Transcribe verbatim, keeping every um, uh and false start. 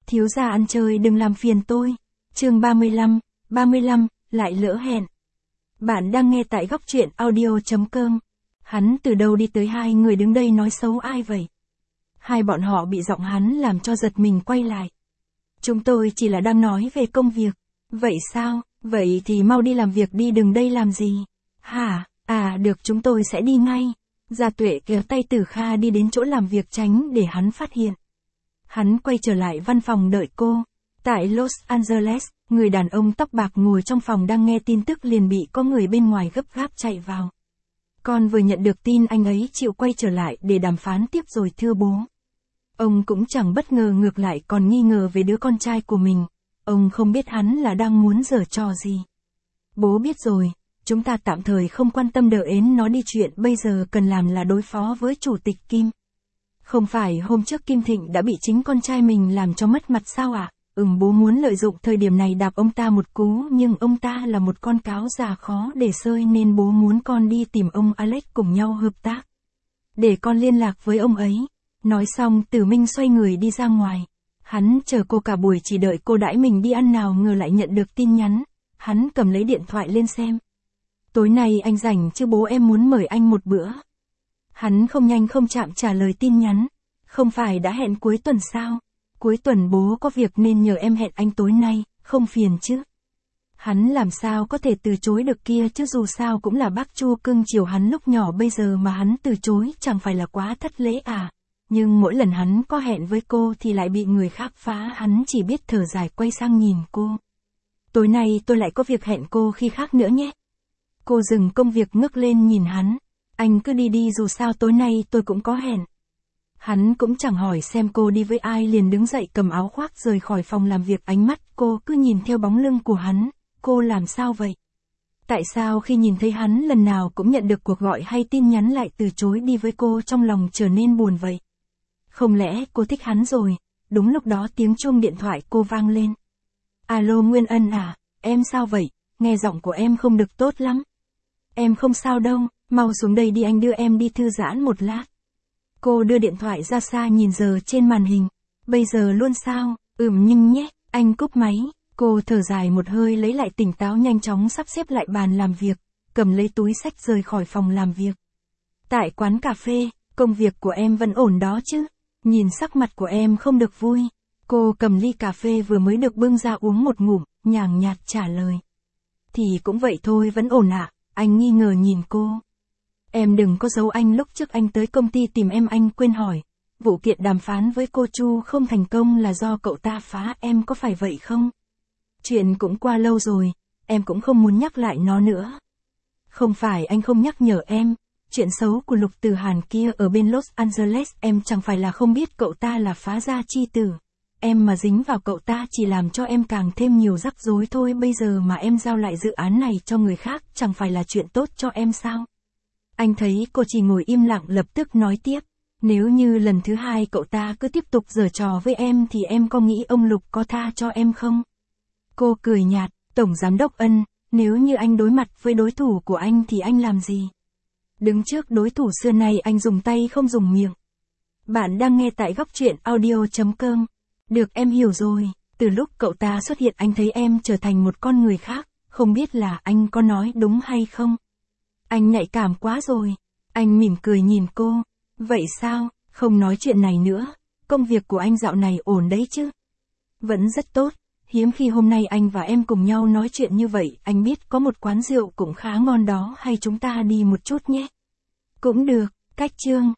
Thiếu gia ăn chơi đừng làm phiền tôi. Chương ba mươi lăm, ba mươi lăm, lại lỡ hẹn. Bạn đang nghe tại góc truyện audio chấm com. Hắn từ đâu đi tới hai người đứng đây nói xấu ai vậy? Hai bọn họ bị giọng hắn làm cho giật mình quay lại. Chúng tôi chỉ là đang nói về công việc. Vậy sao? Vậy thì mau đi làm việc đi, đừng đây làm gì? Hả? À được, chúng tôi sẽ đi ngay. Gia Tuệ kéo tay Tử Kha đi đến chỗ làm việc tránh để hắn phát hiện. Hắn quay trở lại văn phòng đợi cô. Tại Los Angeles, người đàn ông tóc bạc ngồi trong phòng đang nghe tin tức liền bị có người bên ngoài gấp gáp chạy vào. Con vừa nhận được tin anh ấy chịu quay trở lại để đàm phán tiếp rồi thưa bố. Ông cũng chẳng bất ngờ, ngược lại còn nghi ngờ về đứa con trai của mình. Ông không biết hắn là đang muốn giở trò gì. Bố biết rồi, chúng ta tạm thời không quan tâm đợi đến nó đi, chuyện bây giờ cần làm là đối phó với chủ tịch Kim. Không phải hôm trước Kim Thịnh đã bị chính con trai mình làm cho mất mặt sao ạ? À? Ừm, bố muốn lợi dụng thời điểm này đạp ông ta một cú, nhưng ông ta là một con cáo già khó để sơi nên bố muốn con đi tìm ông Alex cùng nhau hợp tác. Để con liên lạc với ông ấy. Nói xong Tử Minh xoay người đi ra ngoài. Hắn chờ cô cả buổi chỉ đợi cô đãi mình đi ăn, nào ngờ lại nhận được tin nhắn. Hắn cầm lấy điện thoại lên xem. Tối nay anh rảnh chứ bố, em muốn mời anh một bữa. Hắn không nhanh không chậm trả lời tin nhắn. Không phải đã hẹn cuối tuần sao? Cuối tuần bố có việc nên nhờ em hẹn anh tối nay, không phiền chứ? Hắn làm sao có thể từ chối được kia chứ, dù sao cũng là bác Chu cưng chiều hắn lúc nhỏ, bây giờ mà hắn từ chối chẳng phải là quá thất lễ à? Nhưng mỗi lần hắn có hẹn với cô thì lại bị người khác phá, hắn chỉ biết thở dài quay sang nhìn cô. Tối nay tôi lại có việc, hẹn cô khi khác nữa nhé. Cô dừng công việc ngước lên nhìn hắn. Anh cứ đi đi, dù sao tối nay tôi cũng có hẹn. Hắn cũng chẳng hỏi xem cô đi với ai, liền đứng dậy cầm áo khoác rời khỏi phòng làm việc. Ánh mắt cô cứ nhìn theo bóng lưng của hắn. Cô làm sao vậy? Tại sao khi nhìn thấy hắn lần nào cũng nhận được cuộc gọi hay tin nhắn lại từ chối đi với cô, trong lòng trở nên buồn vậy? Không lẽ cô thích hắn rồi? Đúng lúc đó tiếng chuông điện thoại cô vang lên. Alo, Nguyên Ân à, em sao vậy? Nghe giọng của em không được tốt lắm. Em không sao đâu, mau xuống đây đi, anh đưa em đi thư giãn một lát. Cô đưa điện thoại ra xa nhìn giờ trên màn hình. Bây giờ luôn sao? Ừm nhưng nhé, anh cúp máy. Cô thở dài một hơi, lấy lại tỉnh táo, nhanh chóng sắp xếp lại bàn làm việc, cầm lấy túi xách rời khỏi phòng làm việc. Tại quán cà phê, công việc của em vẫn ổn đó chứ? Nhìn sắc mặt của em không được vui. Cô cầm ly cà phê vừa mới được bưng ra uống một ngụm, nhàn nhạt trả lời. Thì cũng vậy thôi, vẫn ổn ạ. À? Anh nghi ngờ nhìn cô. Em đừng có giấu anh, lúc trước anh tới công ty tìm em anh quên hỏi. Vụ kiện đàm phán với cô Chu không thành công là do cậu ta phá, em có phải vậy không? Chuyện cũng qua lâu rồi, em cũng không muốn nhắc lại nó nữa. Không phải anh không nhắc nhở em. Chuyện xấu của Lục Tử Hàn kia ở bên Los Angeles, em chẳng phải là không biết cậu ta là phá gia chi tử. Em mà dính vào cậu ta chỉ làm cho em càng thêm nhiều rắc rối thôi. Bây giờ mà em giao lại dự án này cho người khác, chẳng phải là chuyện tốt cho em sao? Anh thấy cô chỉ ngồi im lặng, lập tức nói tiếp. Nếu như lần thứ hai cậu ta cứ tiếp tục giở trò với em thì em có nghĩ ông Lục có tha cho em không? Cô cười nhạt. Tổng giám đốc Ân, nếu như anh đối mặt với đối thủ của anh thì anh làm gì? Đứng trước đối thủ xưa nay anh dùng tay không dùng miệng. Bạn đang nghe tại góc truyện audio chấm com. Được, em hiểu rồi. Từ lúc cậu ta xuất hiện anh thấy em trở thành một con người khác. Không biết là anh có nói đúng hay không? Anh nhạy cảm quá rồi. Anh mỉm cười nhìn cô. Vậy sao? Không nói chuyện này nữa. Công việc của anh dạo này ổn đấy chứ? Vẫn rất tốt. Hiếm khi hôm nay anh và em cùng nhau nói chuyện như vậy. Anh biết có một quán rượu cũng khá ngon đó, hay chúng ta đi một chút nhé? Cũng được. Cách chương